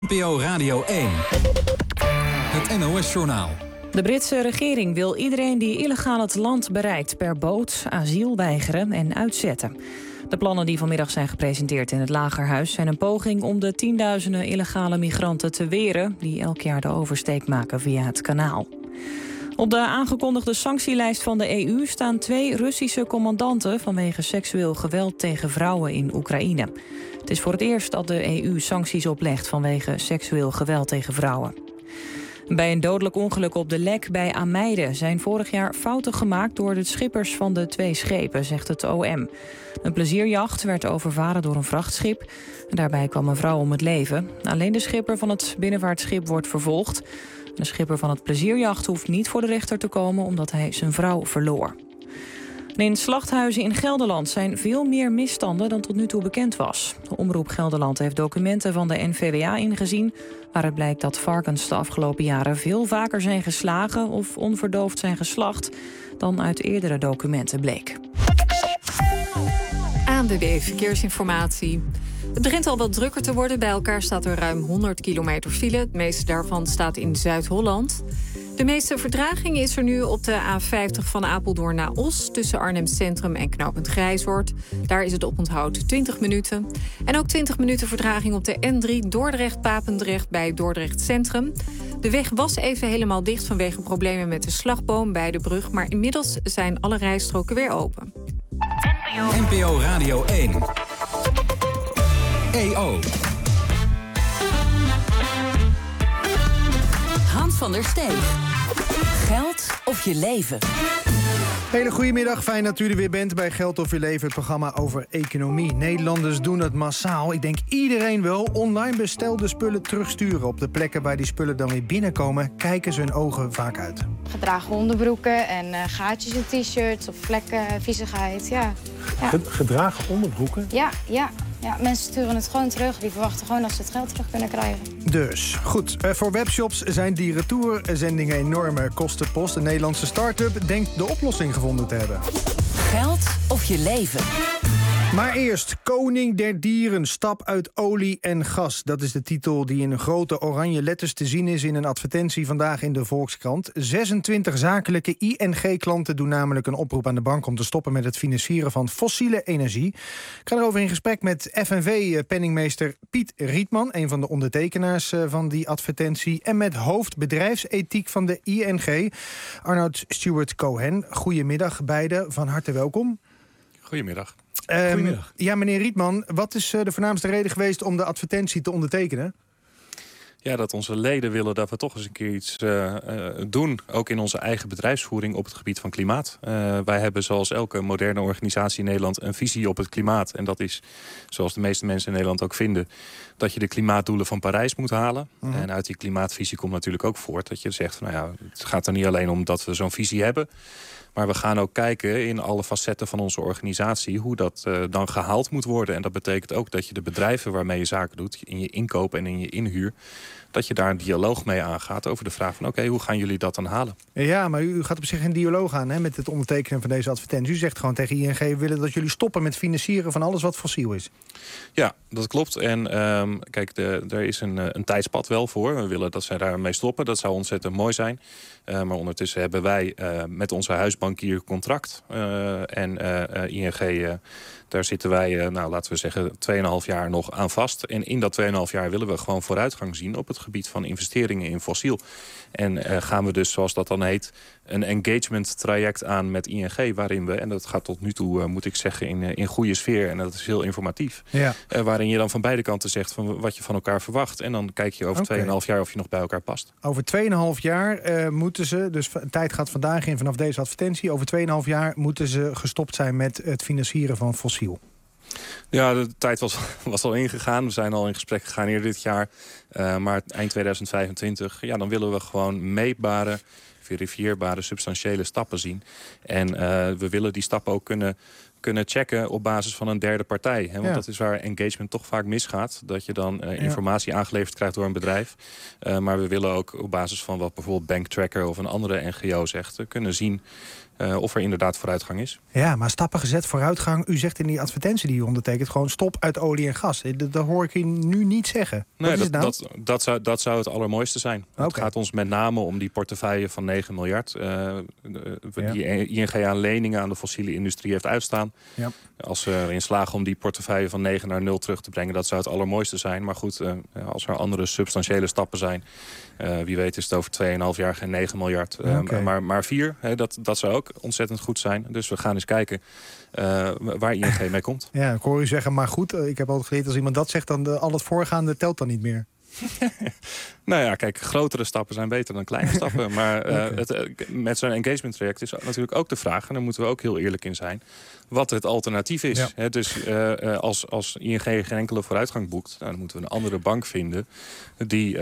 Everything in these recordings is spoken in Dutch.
NPO Radio 1. Het NOS-journaal. De Britse regering wil iedereen die illegaal het land bereikt per boot asiel weigeren en uitzetten. De plannen die vanmiddag zijn gepresenteerd in het Lagerhuis zijn een poging om de tienduizenden illegale migranten te weren die elk jaar de oversteek maken via het kanaal. Op de aangekondigde sanctielijst van de EU staan 2 Russische commandanten vanwege seksueel geweld tegen vrouwen in Oekraïne. Het is voor het eerst dat de EU sancties oplegt vanwege seksueel geweld tegen vrouwen. Bij een dodelijk ongeluk op de Lek bij Ameide zijn vorig jaar fouten gemaakt door de schippers van de 2 schepen, zegt het OM. Een plezierjacht werd overvaren door een vrachtschip. En daarbij kwam een vrouw om het leven. Alleen de schipper van het binnenvaartschip wordt vervolgd. De schipper van het plezierjacht hoeft niet voor de rechter te komen omdat hij zijn vrouw verloor. En in slachthuizen in Gelderland zijn veel meer misstanden dan tot nu toe bekend was. De Omroep Gelderland heeft documenten van de NVWA ingezien, waaruit blijkt dat varkens de afgelopen jaren veel vaker zijn geslagen of onverdoofd zijn geslacht dan uit eerdere documenten bleek. ANWB Verkeersinformatie. Het begint al wat drukker te worden. Bij elkaar staat er ruim 100 kilometer file. Het meeste daarvan staat in Zuid-Holland. De meeste vertraging is er nu op de A50 van Apeldoorn naar Os, tussen Arnhem Centrum en knooppunt Grijzoord. Daar is het oponthoud 20 minuten. En ook 20 minuten vertraging op de N3 Dordrecht-Papendrecht bij Dordrecht Centrum. De weg was even helemaal dicht vanwege problemen met de slagboom bij de brug, maar inmiddels zijn alle rijstroken weer open. NPO Radio 1. EO. Hans van der Steeg. Geld of je leven. Hele goedemiddag, fijn dat u er weer bent bij Geld of je leven, het programma over economie. Nederlanders doen het massaal. Ik denk iedereen wel. Online bestelde spullen terugsturen. Op de plekken waar die spullen dan weer binnenkomen, kijken ze hun ogen vaak uit. Gedragen onderbroeken en gaatjes in t-shirts of vlekken, viezigheid, ja. Gedragen onderbroeken? Ja, mensen sturen het gewoon terug. Die verwachten gewoon dat ze het geld terug kunnen krijgen. Dus, goed. Voor webshops zijn die retourzendingen enorme kostenpost. Een Nederlandse start-up denkt de oplossing gevonden te hebben. Geld of je leven. Maar eerst, Koning der Dieren, stap uit olie en gas. Dat is de titel die in grote oranje letters te zien is in een advertentie vandaag in de Volkskrant. 26 zakelijke ING-klanten doen namelijk een oproep aan de bank om te stoppen met het financieren van fossiele energie. Ik ga erover in gesprek met FNV-penningmeester Piet Rietman, een van de ondertekenaars van die advertentie, en met hoofd bedrijfsethiek van de ING, Arnoud Stewart-Cohen. Goedemiddag beiden, van harte welkom. Goedemiddag. Goedemiddag. Ja, meneer Rietman, wat is de voornaamste reden geweest om de advertentie te ondertekenen? Ja, dat onze leden willen dat we toch eens een keer iets doen, ook in onze eigen bedrijfsvoering op het gebied van klimaat. Wij hebben zoals elke moderne organisatie in Nederland een visie op het klimaat. En dat is, zoals de meeste mensen in Nederland ook vinden, dat je de klimaatdoelen van Parijs moet halen. En uit die klimaatvisie komt natuurlijk ook voort dat je zegt, nou ja, het gaat er niet alleen om dat we zo'n visie hebben, maar we gaan ook kijken in alle facetten van onze organisatie hoe dat dan gehaald moet worden. En dat betekent ook dat je de bedrijven waarmee je zaken doet, in je inkoop en in je inhuur, dat je daar een dialoog mee aangaat over de vraag van oké, hoe gaan jullie dat dan halen? Ja, maar u gaat op zich een dialoog aan, hè, met het ondertekenen van deze advertentie. U zegt gewoon tegen ING, we willen dat jullie stoppen met financieren van alles wat fossiel is. Ja, dat klopt. En kijk, er is een tijdspad wel voor. We willen dat zij daarmee stoppen. Dat zou ontzettend mooi zijn. Maar ondertussen hebben wij met onze huisbankier contract. En ING, daar zitten wij, laten we zeggen, 2,5 jaar nog aan vast. En in dat 2,5 jaar willen we gewoon vooruitgang zien op het gebied van investeringen in fossiel. En gaan we dus, zoals dat dan heet, een engagement traject aan met ING, waarin we, en dat gaat tot nu toe, moet ik zeggen, in goede sfeer, en dat is heel informatief, waarin je dan van beide kanten zegt van wat je van elkaar verwacht. En dan kijk je over 2,5 jaar of je nog bij elkaar past. Over 2,5 jaar moeten ze, dus tijd gaat vandaag in vanaf deze advertentie, over 2,5 jaar moeten ze gestopt zijn met het financieren van fossiel. Ja, de tijd was al ingegaan. We zijn al in gesprek gegaan eerder dit jaar. Maar eind 2025, ja, dan willen we gewoon meetbare verifieerbare, substantiële stappen zien. En we willen die stappen ook kunnen checken op basis van een derde partij. Hè? Want dat is waar engagement toch vaak misgaat. Dat je dan informatie aangeleverd krijgt door een bedrijf. Maar we willen ook op basis van wat bijvoorbeeld Banktracker of een andere NGO zegt, kunnen zien of er inderdaad vooruitgang is. Ja, maar stappen gezet, vooruitgang. U zegt in die advertentie die u ondertekent gewoon stop uit olie en gas. Dat hoor ik u nu niet zeggen. Nee, dat zou het allermooiste zijn. Okay. Het gaat ons met name om die portefeuille van 9 miljard. Die ING aan leningen aan de fossiele industrie heeft uitstaan. Ja. Als we erin slagen om die portefeuille van 9 naar 0 terug te brengen, dat zou het allermooiste zijn. Maar goed, als er andere substantiële stappen zijn, wie weet is het over 2,5 jaar geen 9 miljard. Maar 4, dat zou ook ontzettend goed zijn. Dus we gaan eens kijken waar ING mee komt. Ja, ik hoor u zeggen, maar goed, ik heb altijd geleerd, als iemand dat zegt, dan al het voorgaande telt dan niet meer. Nou ja, kijk, grotere stappen zijn beter dan kleine stappen. Maar met zo'n engagement traject is natuurlijk ook de vraag, en daar moeten we ook heel eerlijk in zijn, wat het alternatief is. Ja. Dus als ING geen enkele vooruitgang boekt, dan moeten we een andere bank vinden die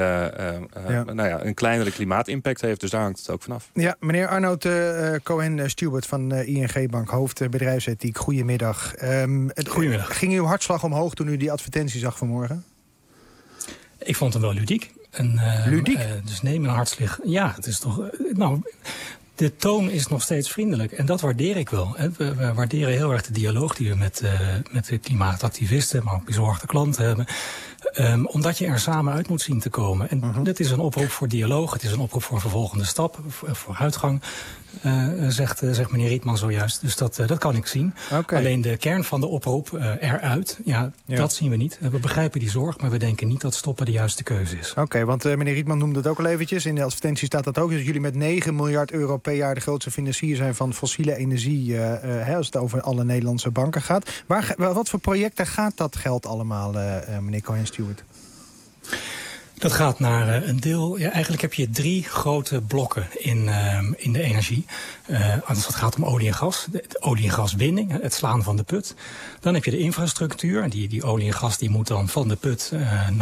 een kleinere klimaatimpact heeft. Dus daar hangt het ook vanaf. Ja, meneer Arnoud Cohen-Stewart van ING Bank, hoofd bedrijfsethiek. Goedemiddag. Goedemiddag. Ging uw hartslag omhoog toen u die advertentie zag vanmorgen? Ik vond hem wel ludiek. Ludiek? Dus neem een hartslag. Ja, het is toch. De toon is nog steeds vriendelijk. En dat waardeer ik wel. We waarderen heel erg de dialoog die we met de klimaatactivisten, maar ook bezorgde klanten hebben. Omdat je er samen uit moet zien te komen. En dit is een oproep voor dialoog. Het is een oproep voor vervolgende stap, vooruitgang. Zegt meneer Rietman zojuist. Dus dat kan ik zien. Okay. Alleen de kern van de oproep eruit, dat zien we niet. We begrijpen die zorg, maar we denken niet dat stoppen de juiste keuze is. Oké, want meneer Rietman noemde het ook al eventjes. In de advertentie staat dat ook. Dat jullie met 9 miljard euro per jaar de grootste financier zijn van fossiele energie, als het over alle Nederlandse banken gaat. Wat voor projecten gaat dat geld allemaal, meneer Cohen-Stewart? Dat gaat naar een deel. Ja, eigenlijk heb je 3 grote blokken in de energie. Als het gaat om olie en gas. De olie- en gaswinning, het slaan van de put. Dan heb je de infrastructuur. Die olie en gas die moet dan van de put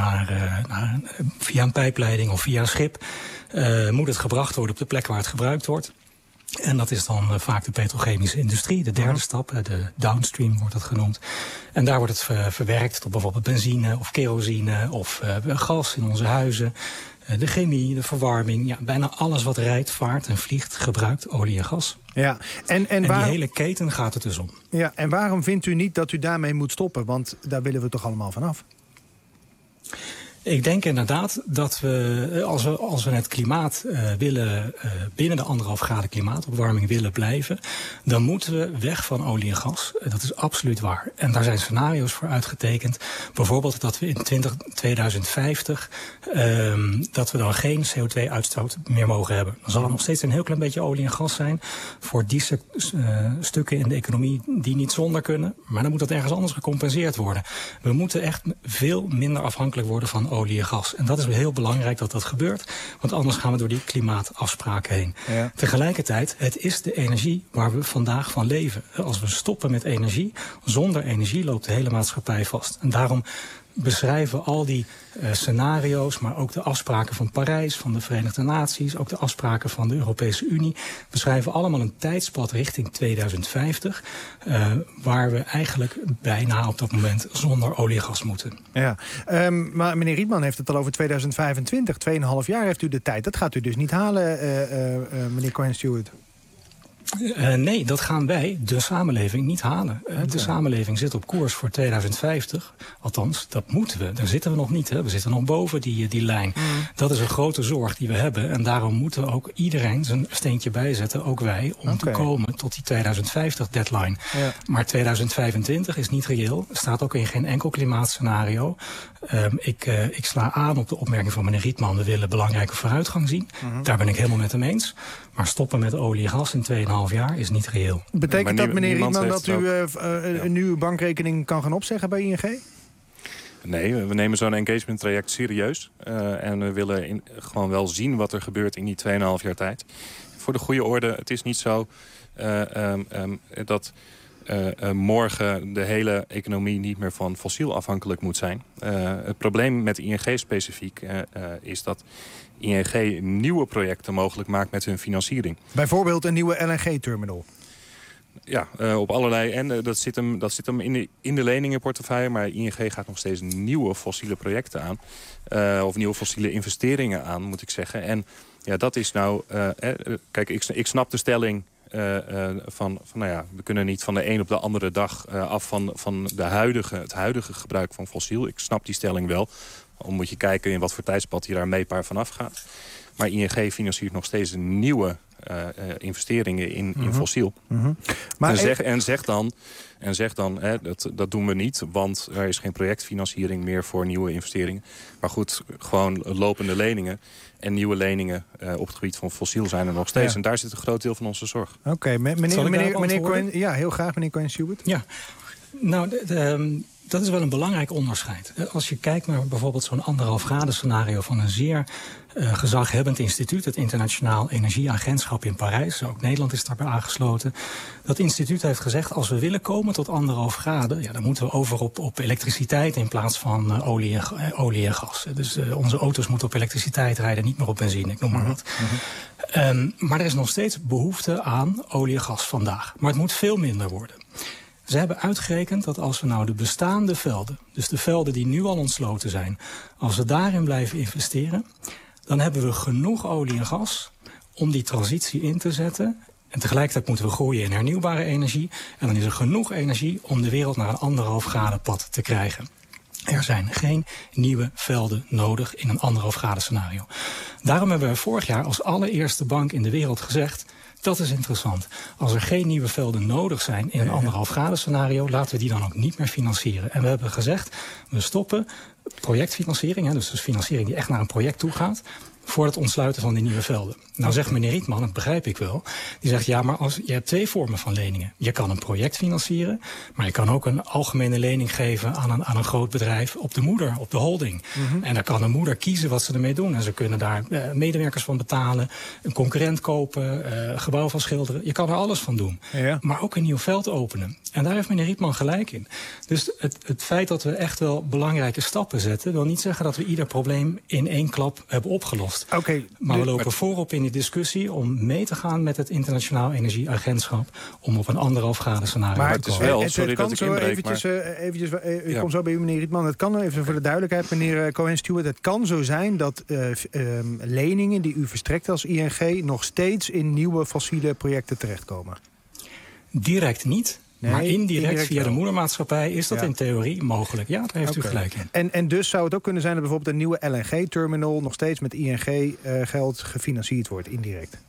via een pijpleiding of via een schip. Moet het gebracht worden op de plek waar het gebruikt wordt. En dat is dan vaak de petrochemische industrie, de derde stap, de downstream wordt dat genoemd. En daar wordt het verwerkt tot bijvoorbeeld benzine of kerosine of gas in onze huizen. De chemie, de verwarming, bijna alles wat rijdt, vaart en vliegt gebruikt olie en gas. Ja, en die hele keten gaat het dus om. Ja, en waarom vindt u niet dat u daarmee moet stoppen? Want daar willen we toch allemaal vanaf? Ik denk inderdaad dat we, als we het klimaat willen, binnen de 1,5 graden klimaatopwarming willen blijven, dan moeten we weg van olie en gas. Dat is absoluut waar. En daar zijn scenario's voor uitgetekend. Bijvoorbeeld dat we in 2050, dat we dan geen CO2-uitstoot meer mogen hebben. Dan zal er nog steeds een heel klein beetje olie en gas zijn voor die stukken in de economie die niet zonder kunnen. Maar dan moet dat ergens anders gecompenseerd worden. We moeten echt veel minder afhankelijk worden van olie en gas. En dat is heel belangrijk dat dat gebeurt, want anders gaan we door die klimaatafspraken heen. Ja. Tegelijkertijd, het is de energie waar we vandaag van leven. Als we stoppen met energie, zonder energie loopt de hele maatschappij vast. En daarom beschrijven al die scenario's, maar ook de afspraken van Parijs, van de Verenigde Naties, ook de afspraken van de Europese Unie, beschrijven allemaal een tijdspad richting 2050, waar we eigenlijk bijna op dat moment zonder olie en gas moeten. Ja, maar meneer Rietman heeft het al over 2025, 2,5 jaar heeft u de tijd. Dat gaat u dus niet halen, meneer Cohen-Stewart. Nee, dat gaan wij, de samenleving, niet halen. De samenleving zit op koers voor 2050. Althans, dat moeten we. Daar zitten we nog niet. Hè. We zitten nog boven die lijn. Dat is een grote zorg die we hebben. En daarom moeten we ook iedereen zijn steentje bijzetten, ook wij, om te komen tot die 2050 deadline. Ja. Maar 2025 is niet reëel. Staat ook in geen enkel klimaatscenario. Ik sla aan op de opmerking van meneer Rietman. We willen belangrijke vooruitgang zien. Daar ben ik helemaal met hem eens. Maar stoppen met olie en gas in 2,5 jaar is niet reëel. Betekent dat, meneer Rietman, dat u nu uw bankrekening kan gaan opzeggen bij ING? Nee, we nemen zo'n engagement traject serieus. En we willen gewoon wel zien wat er gebeurt in die 2,5 jaar tijd. Voor de goede orde, het is niet zo dat morgen de hele economie niet meer van fossiel afhankelijk moet zijn. Het probleem met ING specifiek is dat ING nieuwe projecten mogelijk maakt met hun financiering. Bijvoorbeeld een nieuwe LNG-terminal. Ja, op allerlei. En dat zit hem in de leningenportefeuille. Maar ING gaat nog steeds nieuwe fossiele projecten aan. Of nieuwe fossiele investeringen aan, moet ik zeggen. En ja, dat is nou... kijk, ik snap de stelling van nou ja, we kunnen niet van de een op de andere dag af van het huidige gebruik van fossiel. Ik snap die stelling wel. Dan moet je kijken in wat voor tijdspad je daar meetbaar vanaf gaat. Maar ING financiert nog steeds nieuwe investeringen in fossiel. Maar zeg dan dat doen we niet, want er is geen projectfinanciering meer voor nieuwe investeringen. Maar goed, gewoon lopende leningen en nieuwe leningen op het gebied van fossiel zijn er nog steeds. Ja. En daar zit een groot deel van onze zorg. Oké, meneer Cohen, ja, heel graag, meneer Cohen-Stewart. Ja, nou, dat is wel een belangrijk onderscheid. Als je kijkt naar bijvoorbeeld zo'n 1,5 graden scenario van een zeer gezaghebbend instituut, het Internationaal Energieagentschap in Parijs, ook Nederland is daarbij aangesloten. Dat instituut heeft gezegd, als we willen komen tot 1,5 graden, ja, dan moeten we over op elektriciteit in plaats van olie en gas. Dus onze auto's moeten op elektriciteit rijden, niet meer op benzine, ik noem maar wat. Maar er is nog steeds behoefte aan olie en gas vandaag. Maar het moet veel minder worden. Ze hebben uitgerekend dat als we nou de bestaande velden, dus de velden die nu al ontsloten zijn, als we daarin blijven investeren, dan hebben we genoeg olie en gas om die transitie in te zetten. En tegelijkertijd moeten we groeien in hernieuwbare energie. En dan is er genoeg energie om de wereld naar een 1,5 graden pad te krijgen. Er zijn geen nieuwe velden nodig in een 1,5 graden scenario. Daarom hebben we vorig jaar als allereerste bank in de wereld gezegd, dat is interessant. Als er geen nieuwe velden nodig zijn in een 1,5 graden scenario, laten we die dan ook niet meer financieren. En we hebben gezegd, we stoppen projectfinanciering, dus financiering die echt naar een project toe gaat, voor het ontsluiten van die nieuwe velden. Nou zegt meneer Rietman, dat begrijp ik wel, die zegt ja, maar je hebt 2 vormen van leningen. Je kan een project financieren, maar je kan ook een algemene lening geven aan een groot bedrijf op de moeder, op de holding. En dan kan een moeder kiezen wat ze ermee doen. En ze kunnen daar medewerkers van betalen, een concurrent kopen, gebouw van schilderen. Je kan er alles van doen. Ja. Maar ook een nieuw veld openen. En daar heeft meneer Rietman gelijk in. Dus het feit dat we echt wel belangrijke stappen zetten, wil niet zeggen dat we ieder probleem in 1 klap hebben opgelost. Maar we lopen voorop in die discussie om mee te gaan met het Internationaal Energieagentschap om op een 1,5 graden scenario maar te komen. Ik kom zo bij u, meneer Rietman. Het kan even voor de duidelijkheid, meneer Cohen-Stewart. Het kan zo zijn dat leningen die u verstrekt als ING nog steeds in nieuwe fossiele projecten terechtkomen. Direct niet. Nee, maar indirect via de moedermaatschappij is dat in theorie mogelijk. Ja, daar heeft u gelijk in. En dus zou het ook kunnen zijn dat bijvoorbeeld een nieuwe LNG-terminal nog steeds met ING-geld gefinancierd wordt, indirect?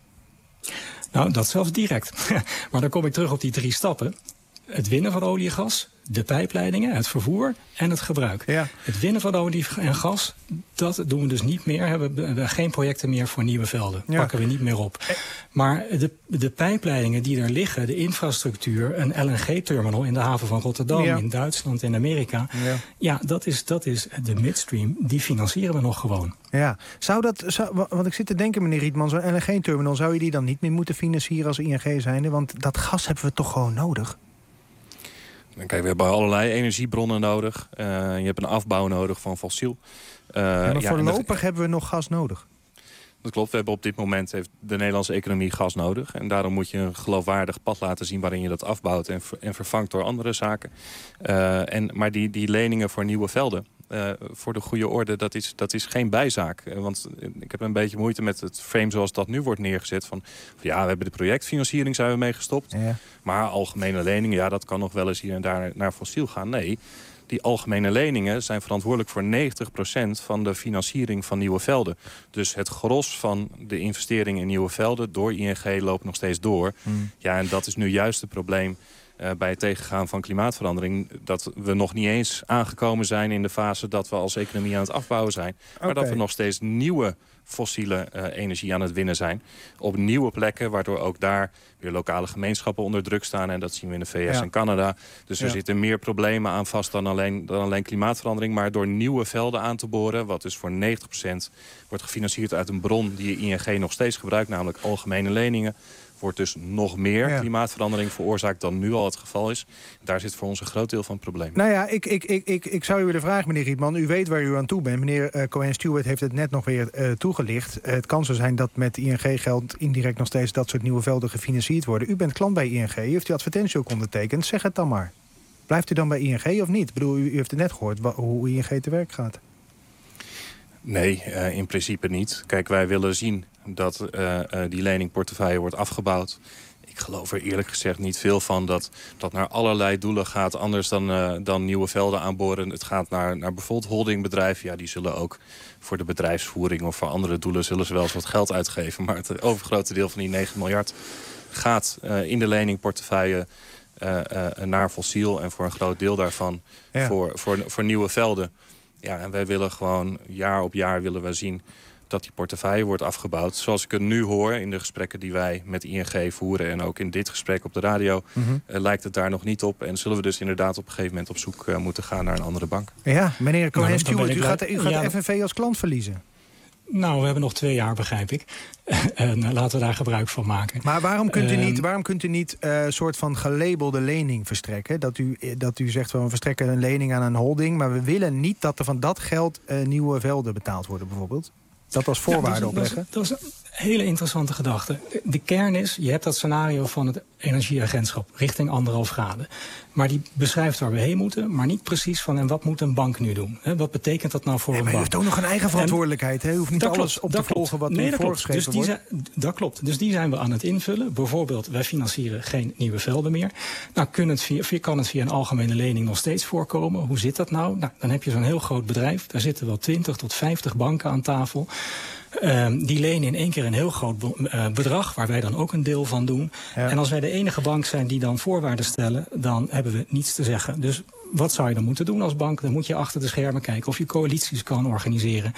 Nou, dat zelfs direct. Maar dan kom ik terug op die 3 stappen. Het winnen van olie en gas, de pijpleidingen, het vervoer en het gebruik. Ja. Het winnen van olie en gas, dat doen we dus niet meer. Hebben we geen projecten meer voor nieuwe velden. Ja. Pakken we niet meer op. Maar de pijpleidingen die er liggen, de infrastructuur, een LNG-terminal in de haven van Rotterdam, in Duitsland, in Amerika. Ja, dat is de midstream. Die financieren we nog gewoon. Ja, want ik zit te denken, meneer Rietman, zo'n LNG-terminal, zou je die dan niet meer moeten financieren als ING zijnde? Want dat gas hebben we toch gewoon nodig? Kijk, we hebben allerlei energiebronnen nodig. Je hebt een afbouw nodig van fossiel. Maar voorlopig hebben we nog gas nodig. Dat klopt. We hebben op dit moment heeft de Nederlandse economie gas nodig. En daarom moet je een geloofwaardig pad laten zien waarin je dat afbouwt en vervangt door andere zaken. Maar die leningen voor nieuwe velden, voor de goede orde, dat is geen bijzaak. Want ik heb een beetje moeite met het frame zoals dat nu wordt neergezet. Van ja, we hebben de projectfinanciering zijn we mee gestopt. Ja. Maar algemene leningen, ja, dat kan nog wel eens hier en daar naar fossiel gaan. Nee, die algemene leningen zijn verantwoordelijk voor 90% van de financiering van nieuwe velden. Dus het gros van de investeringen in nieuwe velden door ING loopt nog steeds door. Ja, en dat is nu juist het probleem bij het tegengaan van klimaatverandering, dat we nog niet eens aangekomen zijn in de fase dat we als economie aan het afbouwen zijn. Maar dat we nog steeds nieuwe fossiele energie aan het winnen zijn. Op nieuwe plekken, waardoor ook daar weer lokale gemeenschappen onder druk staan. En dat zien we in de VS en Canada. Dus er zitten meer problemen aan vast dan alleen klimaatverandering. Maar door nieuwe velden aan te boren, wat dus voor 90% wordt gefinancierd uit een bron die ING nog steeds gebruikt, namelijk algemene leningen, wordt dus nog meer klimaatverandering veroorzaakt dan nu al het geval is. Daar zit voor ons een groot deel van het probleem. Nou ja, ik zou u willen vragen, meneer Rietman. U weet waar u aan toe bent. Meneer Cohen-Stewart heeft het net nog weer toegelicht. Het kan zo zijn dat met ING-geld indirect nog steeds dat soort nieuwe velden gefinancierd worden. U bent klant bij ING. U heeft die advertentie ook ondertekend. Zeg het dan maar. Blijft u dan bij ING of niet? Ik bedoel, u heeft het net gehoord hoe ING te werk gaat. Nee, in principe niet. Kijk, wij willen zien dat die leningportefeuille wordt afgebouwd. Ik geloof er eerlijk gezegd niet veel van dat naar allerlei doelen gaat. Anders dan nieuwe velden aanboren. Het gaat naar bijvoorbeeld holdingbedrijven. Ja, die zullen ook voor de bedrijfsvoering of voor andere doelen zullen ze wel eens wat geld uitgeven. Maar het overgrote deel van die 9 miljard gaat in de leningportefeuille naar fossiel. En voor een groot deel daarvan voor nieuwe velden. Ja, en wij willen gewoon jaar op jaar willen we zien dat die portefeuille wordt afgebouwd. Zoals ik het nu hoor in de gesprekken die wij met ING voeren en ook in dit gesprek op de radio, lijkt het daar nog niet op. En zullen we dus inderdaad op een gegeven moment op zoek moeten gaan naar een andere bank. Ja, meneer Cohen-Stewart, u gaat de FNV als klant verliezen. Nou, we hebben nog 2 jaar, begrijp ik. En laten we daar gebruik van maken. Maar waarom kunt u niet een soort van gelabelde lening verstrekken? Dat u zegt, we verstrekken een lening aan een holding, maar we willen niet dat er van dat geld nieuwe velden betaald worden, bijvoorbeeld. Dat als voorwaarde opleggen? Dat is een hele interessante gedachte. De kern is, je hebt dat scenario van het energieagentschap richting 1,5 graden. Maar die beschrijft waar we heen moeten, maar niet precies van en wat moet een bank nu doen? Wat betekent dat nou voor een bank? Maar u heeft ook nog een eigen verantwoordelijkheid. U hoeft niet alles op te volgen wat u voorgeschreven wordt. Dat klopt. Dus die zijn we aan het invullen. Bijvoorbeeld, wij financieren geen nieuwe velden meer. Nou, kan het via een algemene lening nog steeds voorkomen? Hoe zit dat nou? Nou, dan heb je zo'n heel groot bedrijf. Daar zitten wel 20 tot 50 banken aan tafel. Die lenen in één keer een heel groot bedrag, waar wij dan ook een deel van doen. Ja. En als wij de enige bank zijn die dan voorwaarden stellen, dan hebben we niets te zeggen. Dus wat zou je dan moeten doen als bank? Dan moet je achter de schermen kijken of je coalities kan organiseren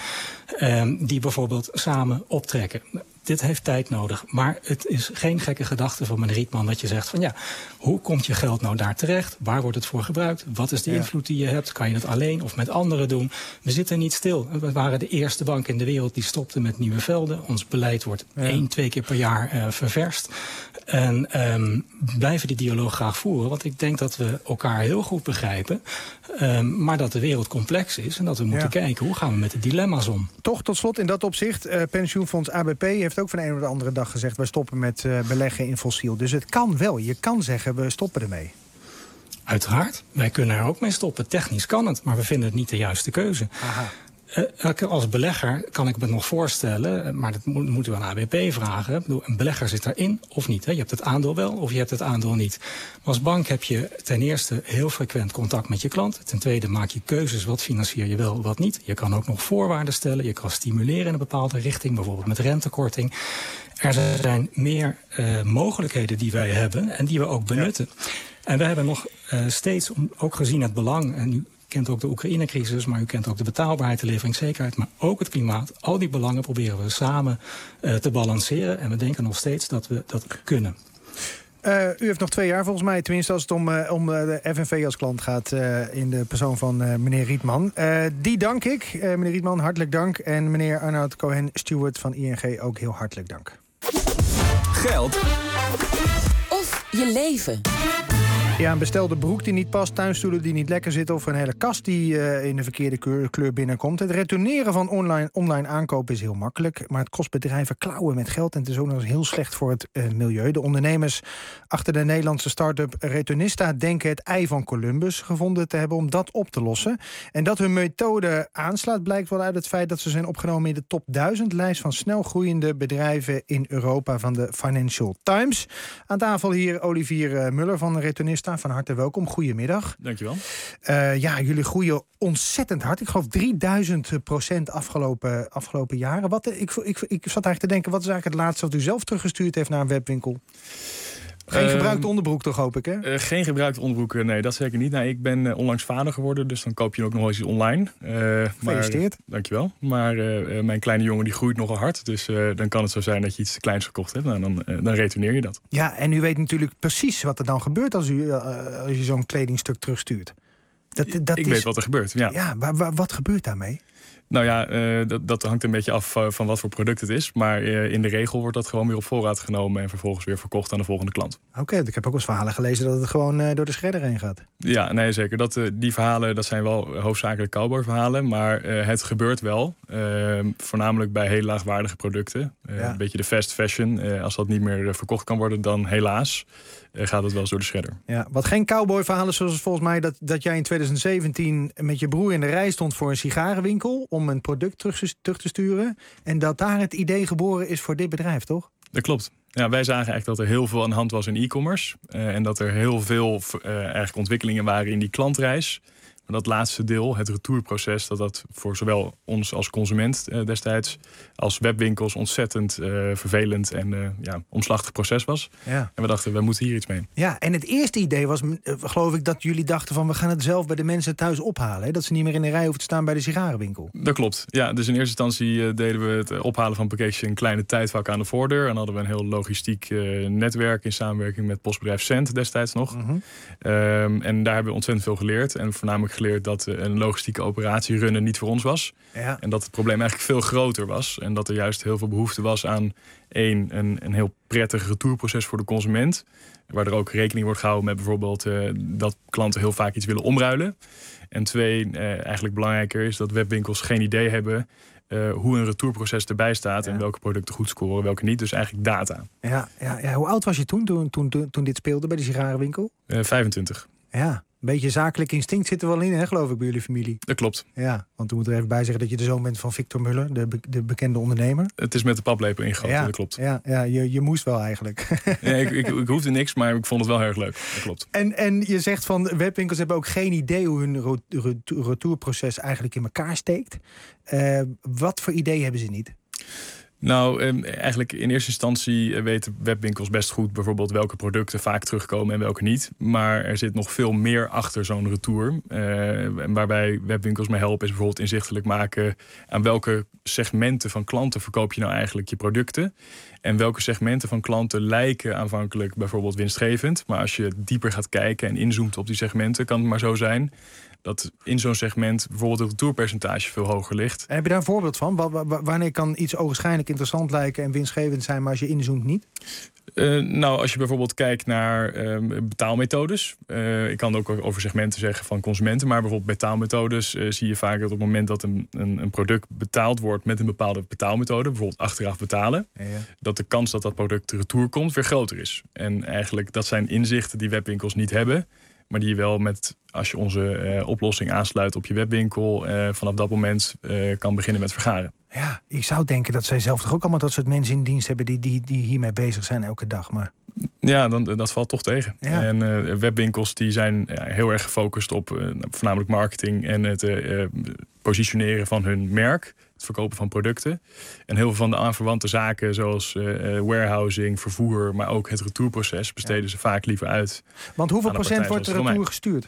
die bijvoorbeeld samen optrekken. Dit heeft tijd nodig, maar het is geen gekke gedachte van meneer Rietman dat je zegt van ja, hoe komt je geld nou daar terecht? Waar wordt het voor gebruikt? Wat is de invloed die je hebt? Kan je het alleen of met anderen doen? We zitten niet stil. We waren de eerste bank in de wereld die stopte met nieuwe velden. Ons beleid wordt 1-2 keer per jaar ververst. En blijven die dialoog graag voeren, want ik denk dat we elkaar heel goed begrijpen, maar dat de wereld complex is en dat we moeten kijken hoe gaan we met de dilemma's om. Toch tot slot in dat opzicht, pensioenfonds ABP heeft ook van de een op de andere dag gezegd, wij stoppen met beleggen in fossiel. Dus het kan wel. Je kan zeggen, we stoppen ermee. Uiteraard. Wij kunnen er ook mee stoppen. Technisch kan het, maar we vinden het niet de juiste keuze. Aha. Als belegger kan ik me nog voorstellen, maar dat moeten we aan ABP vragen. Ik bedoel, een belegger zit daarin of niet. Hè? Je hebt het aandeel wel of je hebt het aandeel niet. Maar als bank heb je ten eerste heel frequent contact met je klant. Ten tweede maak je keuzes, wat financier je wel, wat niet. Je kan ook nog voorwaarden stellen. Je kan stimuleren in een bepaalde richting, bijvoorbeeld met rentekorting. Er zijn meer mogelijkheden die wij hebben en die we ook benutten. Ja. En we hebben nog steeds, ook gezien het belang, en u kent ook de Oekraïne-crisis, maar u kent ook de betaalbaarheid, de leveringszekerheid, maar ook het klimaat. Al die belangen proberen we samen te balanceren en we denken nog steeds dat we dat kunnen. U heeft nog 2 jaar volgens mij, tenminste als het om de FNV als klant gaat in de persoon van meneer Rietman. Die dank ik. Meneer Rietman, hartelijk dank. En meneer Arnoud Cohen-Stewart van ING ook heel hartelijk dank. Geld of je leven. Ja, een bestelde broek die niet past, tuinstoelen die niet lekker zitten of een hele kast die in de verkeerde kleur binnenkomt. Het retourneren van online aankopen is heel makkelijk, maar het kost bedrijven klauwen met geld en het is ook nog eens heel slecht voor het milieu. De ondernemers achter de Nederlandse start-up Returnista denken het ei van Columbus gevonden te hebben om dat op te lossen. En dat hun methode aanslaat blijkt wel uit het feit dat ze zijn opgenomen in de top 1000-lijst van snel groeiende bedrijven in Europa van de Financial Times. Aan tafel hier Olivier Muller van Returnista. Van harte welkom. Goedemiddag. Dankjewel. Ja, jullie groeien ontzettend hard. Ik geloof 3000% afgelopen jaren. Ik zat eigenlijk te denken, wat is eigenlijk het laatste wat u zelf teruggestuurd heeft naar een webwinkel? Geen gebruikte onderbroek toch, hoop ik, hè? Geen gebruikte onderbroek, nee, dat zeker niet. Nou, ik ben onlangs vader geworden, dus dan koop je ook nog wel eens online. Gefeliciteerd. Dankjewel. Maar mijn kleine jongen die groeit nogal hard. Dus dan kan het zo zijn dat je iets te kleins gekocht hebt. Nou, dan retourneer je dat. Ja, en u weet natuurlijk precies wat er dan gebeurt als je zo'n kledingstuk terugstuurt. Ik weet wat er gebeurt, ja. Ja, wat gebeurt daarmee? Nou ja, dat hangt een beetje af van wat voor product het is. Maar in de regel wordt dat gewoon weer op voorraad genomen en vervolgens weer verkocht aan de volgende klant. Oké, ik heb ook wel eens verhalen gelezen dat het gewoon door de shredder heen gaat. Ja, nee, zeker. Die verhalen, dat zijn wel hoofdzakelijk cowboyverhalen. Maar het gebeurt wel. Voornamelijk bij heel laagwaardige producten. Een beetje de fast fashion. Als dat niet meer verkocht kan worden, dan helaas gaat het wel eens door de shredder. Ja, wat geen cowboyverhalen, zoals volgens mij dat jij in 2017 met je broer in de rij stond voor een sigarenwinkel om een product terug te sturen. En dat daar het idee geboren is voor dit bedrijf, toch? Dat klopt. Ja, wij zagen eigenlijk dat er heel veel aan de hand was in e-commerce. En dat er heel veel eigenlijk ontwikkelingen waren in die klantreis. Maar dat laatste deel, het retourproces, dat voor zowel ons als consument destijds als webwinkels ontzettend vervelend en omslachtig proces was. Ja. En we dachten, we moeten hier iets mee. Ja, en het eerste idee was, geloof ik, dat jullie dachten van we gaan het zelf bij de mensen thuis ophalen. Hè? Dat ze niet meer in de rij hoeven te staan bij de sigarenwinkel. Dat klopt. Ja, dus in eerste instantie deden we het ophalen van pakketjes in kleine tijdvak aan de voordeur. En hadden we een heel logistiek netwerk in samenwerking met postbedrijf Cent destijds nog. En daar hebben we ontzettend veel geleerd. En voornamelijk geleerd dat een logistieke operatie runnen niet voor ons was. Ja. En dat het probleem eigenlijk veel groter was. En dat er juist heel veel behoefte was aan een heel prettig retourproces voor de consument. Waar er ook rekening wordt gehouden met bijvoorbeeld dat klanten heel vaak iets willen omruilen. En 2, eigenlijk belangrijker is dat webwinkels geen idee hebben hoe een retourproces erbij staat en welke producten goed scoren, welke niet. Dus eigenlijk data. Ja. Hoe oud was je toen dit speelde bij de sigarenwinkel? 25. Ja. Een beetje zakelijk instinct zit er wel in, hè, geloof ik, bij jullie familie. Dat klopt. Ja, want we moeten er even bij zeggen dat je de zoon bent van Victor Muller, de bekende ondernemer. Het is met de paplepel ingegoten, dat klopt. Ja, je moest wel eigenlijk. Nee, ik hoefde niks, maar ik vond het wel heel erg leuk. Dat klopt. En je zegt van webwinkels hebben ook geen idee hoe hun retourproces eigenlijk in elkaar steekt. Wat voor idee hebben ze niet? Nou, eigenlijk in eerste instantie weten webwinkels best goed bijvoorbeeld welke producten vaak terugkomen en welke niet. Maar er zit nog veel meer achter zo'n retour. Waarbij webwinkels mee helpen is bijvoorbeeld inzichtelijk maken aan welke segmenten van klanten verkoop je nou eigenlijk je producten. En welke segmenten van klanten lijken aanvankelijk bijvoorbeeld winstgevend. Maar als je dieper gaat kijken en inzoomt op die segmenten, kan het maar zo zijn dat in zo'n segment bijvoorbeeld het retourpercentage veel hoger ligt. En heb je daar een voorbeeld van? Wanneer kan iets ogenschijnlijk interessant lijken en winstgevend zijn, maar als je inzoomt niet? Nou, als je bijvoorbeeld kijkt naar betaalmethodes. Ik kan ook over segmenten zeggen van consumenten. Maar bijvoorbeeld betaalmethodes zie je vaak dat op het moment dat een product betaald wordt met een bepaalde betaalmethode, bijvoorbeeld achteraf betalen, dat de kans dat dat product retour komt weer groter is. En eigenlijk dat zijn inzichten die webwinkels niet hebben. Maar die je wel als je onze oplossing aansluit op je webwinkel, vanaf dat moment kan beginnen met vergaren. Ja, ik zou denken dat zij zelf toch ook allemaal dat soort mensen in dienst hebben die hiermee bezig zijn elke dag. Maar ja, dat valt toch tegen. Ja. En webwinkels die zijn heel erg gefocust op voornamelijk marketing en het positioneren van hun merk. Het verkopen van producten. En heel veel van de aanverwante zaken zoals warehousing, vervoer, maar ook het retourproces besteden ze vaak liever uit. Want hoeveel procent wordt er retour gestuurd?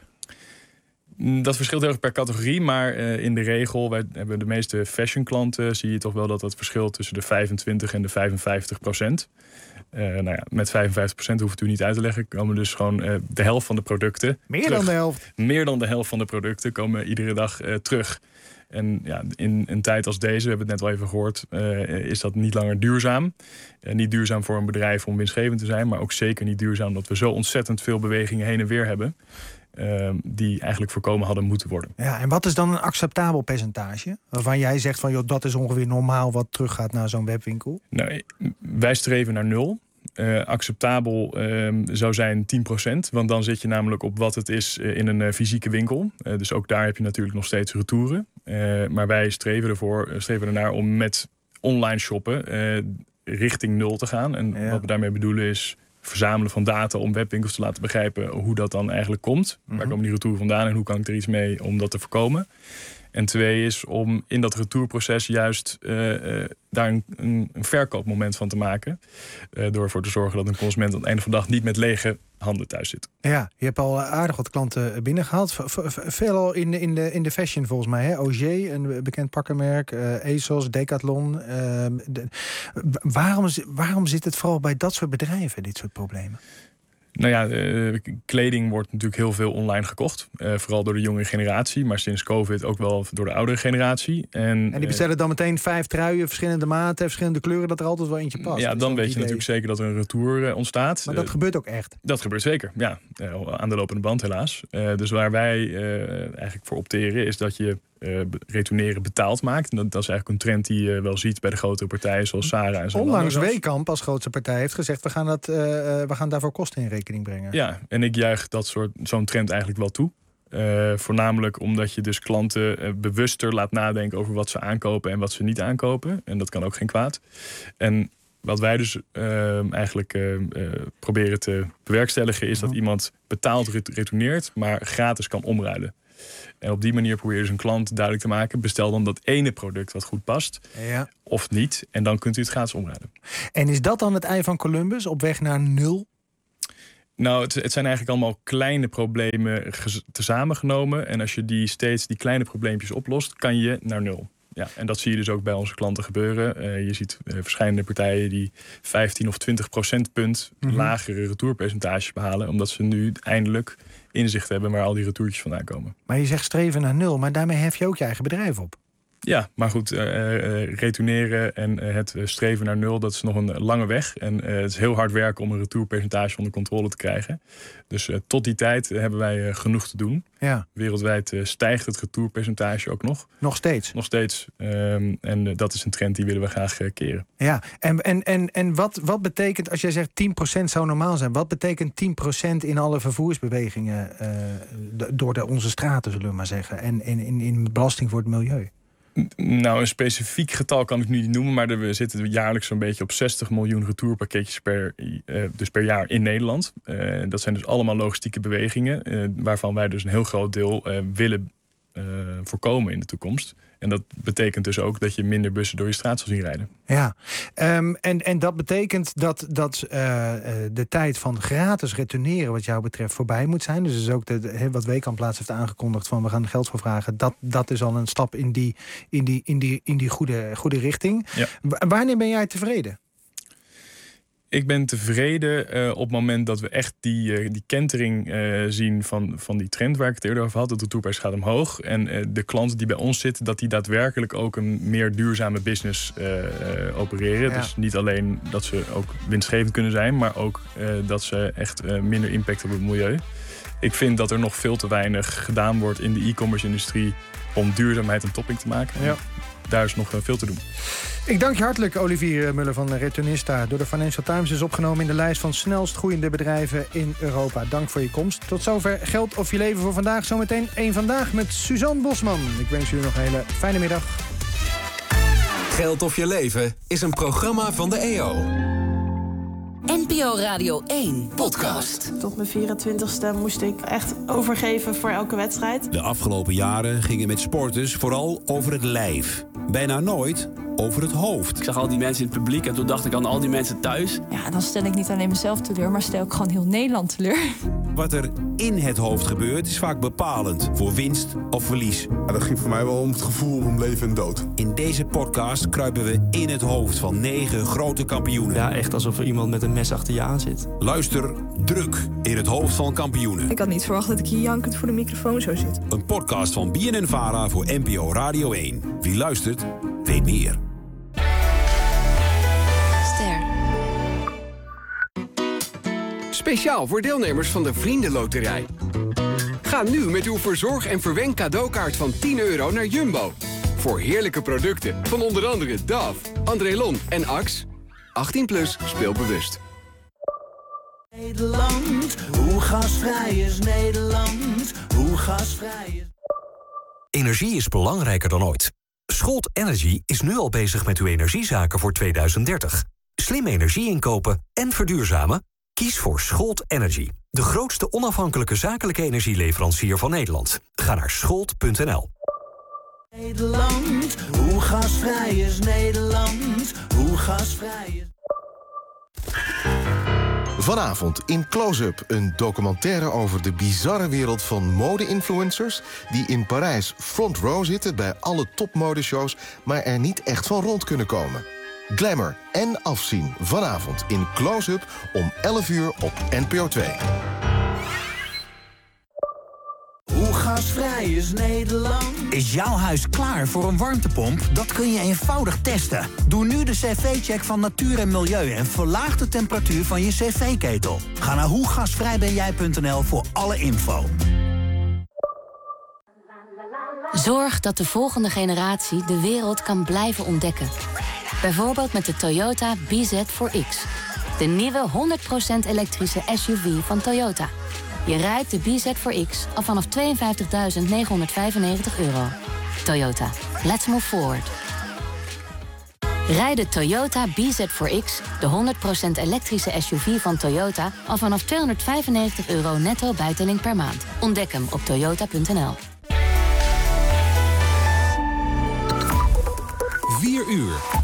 Dat verschilt heel erg per categorie, maar in de regel, wij hebben de meeste fashion klanten, zie je toch wel dat het verschilt tussen de 25 en de 55%. Met 55% hoeft u niet uit te leggen, komen dus gewoon de helft van de producten Meer dan de helft? Meer dan de helft van de producten komen iedere dag terug. En ja, in een tijd als deze, we hebben het net wel even gehoord, is dat niet langer duurzaam. Niet duurzaam voor een bedrijf om winstgevend te zijn, maar ook zeker niet duurzaam omdat we zo ontzettend veel bewegingen heen en weer hebben. Die eigenlijk voorkomen hadden moeten worden. Ja, en wat is dan een acceptabel percentage? Waarvan jij zegt van joh, dat is ongeveer normaal wat teruggaat naar zo'n webwinkel? Nou, wij streven naar 0. Acceptabel zou zijn 10%. Want dan zit je namelijk op wat het is in een fysieke winkel. Dus ook daar heb je natuurlijk nog steeds retouren. Maar wij streven ernaar om met online shoppen richting 0 te gaan. En wat we daarmee bedoelen is verzamelen van data om webwinkels te laten begrijpen hoe dat dan eigenlijk komt. Waar komen die retouren vandaan en hoe kan ik er iets mee om dat te voorkomen? En 2 is om in dat retourproces juist daar een verkoopmoment van te maken. Door ervoor te zorgen dat een consument aan het einde van de dag niet met lege handen thuis zit. Ja, je hebt al aardig wat klanten binnengehaald. Veelal in de fashion volgens mij. Hè? Auger, een bekend pakkenmerk. ASOS, Decathlon. Waarom zit het vooral bij dat soort bedrijven, dit soort problemen? Nou ja, kleding wordt natuurlijk heel veel online gekocht. Vooral door de jongere generatie. Maar sinds COVID ook wel door de oudere generatie. En die bestellen dan meteen 5 truien, verschillende maten, verschillende kleuren, dat er altijd wel eentje past. Ja, dan weet je natuurlijk zeker dat er een retour ontstaat. Maar dat gebeurt ook echt? Dat gebeurt zeker, ja. Aan de lopende band helaas. Dus waar wij eigenlijk voor opteren is dat je retourneren betaald maakt. Dat is eigenlijk een trend die je wel ziet bij de grote partijen zoals Zara en zo. Onlangs Weekamp als grootste partij heeft gezegd, we gaan daarvoor kosten in rekening brengen. Ja, en ik juich zo'n trend eigenlijk wel toe. Voornamelijk omdat je dus klanten bewuster laat nadenken over wat ze aankopen en wat ze niet aankopen. En dat kan ook geen kwaad. En wat wij dus eigenlijk proberen te bewerkstelligen is dat iemand betaald retourneert, maar gratis kan omruilen. En op die manier probeer je dus een klant duidelijk te maken, bestel dan dat ene product wat goed past, of niet. En dan kunt u het gratis omruilen. En is dat dan het ei van Columbus, op weg naar 0? Nou, het zijn eigenlijk allemaal kleine problemen tezamengenomen. En als je die kleine probleempjes oplost, kan je naar 0. Ja, en dat zie je dus ook bij onze klanten gebeuren. Je ziet verschillende partijen die 15 of 20 procentpunt lagere retourpercentages behalen, omdat ze nu eindelijk inzicht hebben waar al die retourtjes vandaan komen. Maar je zegt streven naar 0, maar daarmee hef je ook je eigen bedrijf op. Ja, maar goed, retourneren en het streven naar 0, dat is nog een lange weg. En het is heel hard werken om een retourpercentage onder controle te krijgen. Dus tot die tijd hebben wij genoeg te doen. Ja. Wereldwijd stijgt het retourpercentage ook nog. Nog steeds? Nog steeds. En dat is een trend die willen we graag keren. Ja, en wat betekent, als jij zegt 10% zou normaal zijn, wat betekent 10% in alle vervoersbewegingen door onze straten, zullen we maar zeggen, en in belasting voor het milieu? Nou, een specifiek getal kan ik nu niet noemen, maar we zitten jaarlijks zo'n beetje op 60 miljoen retourpakketjes per jaar in Nederland. Dat zijn dus allemaal logistieke bewegingen, waarvan wij dus een heel groot deel willen voorkomen in de toekomst. En dat betekent dus ook dat je minder bussen door je straat zal zien rijden. Ja, en dat betekent dat de tijd van gratis retourneren wat jou betreft voorbij moet zijn. Dus is ook wat Weekamp laatst heeft aangekondigd van we gaan er geld voor vragen. Dat is al een stap in die goede richting. Ja. Wanneer ben jij tevreden? Ik ben tevreden op het moment dat we echt die kentering zien van die trend waar ik het eerder over had. Dat de retourprijs gaat omhoog. En de klanten die bij ons zitten, dat die daadwerkelijk ook een meer duurzame business opereren. Ja. Dus niet alleen dat ze ook winstgevend kunnen zijn, maar ook dat ze echt minder impact hebben op het milieu. Ik vind dat er nog veel te weinig gedaan wordt in de e-commerce industrie om duurzaamheid een topic te maken. Ja. Daar is nog veel te doen. Ik dank je hartelijk, Olivier Muller van Returnista. Door de Financial Times is opgenomen in de lijst van snelst groeiende bedrijven in Europa. Dank voor je komst. Tot zover Geld of je leven voor vandaag. Zometeen één Vandaag met Suzanne Bosman. Ik wens jullie nog een hele fijne middag. Geld of je leven is een programma van de EO. NPO Radio 1 podcast. Tot mijn 24ste moest ik echt overgeven voor elke wedstrijd. De afgelopen jaren gingen met sporters vooral over het lijf. Bijna nooit over het hoofd. Ik zag al die mensen in het publiek en toen dacht ik aan al die mensen thuis. Ja, dan stel ik niet alleen mezelf teleur, maar stel ik gewoon heel Nederland teleur. Wat er in het hoofd gebeurt is vaak bepalend voor winst of verlies. Ja, dat ging voor mij wel om het gevoel om leven en dood. In deze podcast kruipen we in het hoofd van 9 grote kampioenen. Ja, echt alsof er iemand met een mes achter je aan zit. Luister Druk in het hoofd van kampioenen. Ik had niet verwacht dat ik hier jankend voor de microfoon zou zitten. Een podcast van BNN-Vara voor NPO Radio 1. Wie luistert, weet meer. Speciaal voor deelnemers van de Vriendenloterij. Ga nu met uw verzorg- en verwen cadeaukaart van €10 naar Jumbo. Voor heerlijke producten van onder andere Dove, Andrelon en Axe. 18+, speel bewust. Nederland, hoe gasvrij is Nederland? Hoe gasvrij is... Energie is belangrijker dan ooit. Scholt Energy is nu al bezig met uw energiezaken voor 2030. Slim energie inkopen en verduurzamen? Kies voor Scholt Energy, de grootste onafhankelijke zakelijke energieleverancier van Nederland. Ga naar scholt.nl. Nederland, hoe gasvrij is Nederland? Hoe gasvrij is... Vanavond in Close-Up, een documentaire over de bizarre wereld van mode-influencers die in Parijs front row zitten bij alle topmodeshows, maar er niet echt van rond kunnen komen. Glamour en Afzien. Vanavond in Close-up om 11 uur op NPO 2. Hoe gasvrij is Nederland? Is jouw huis klaar voor een warmtepomp? Dat kun je eenvoudig testen. Doe nu de cv-check van Natuur en Milieu en verlaag de temperatuur van je cv-ketel. Ga naar hoegasvrijbenjij.nl voor alle info. Zorg dat de volgende generatie de wereld kan blijven ontdekken. Bijvoorbeeld met de Toyota BZ4X. De nieuwe 100% elektrische SUV van Toyota. Je rijdt de BZ4X al vanaf €52.995. Toyota. Let's move forward. Rijd de Toyota BZ4X, de 100% elektrische SUV van Toyota, al vanaf €295 netto bijtelling per maand. Ontdek hem op toyota.nl. 4 uur.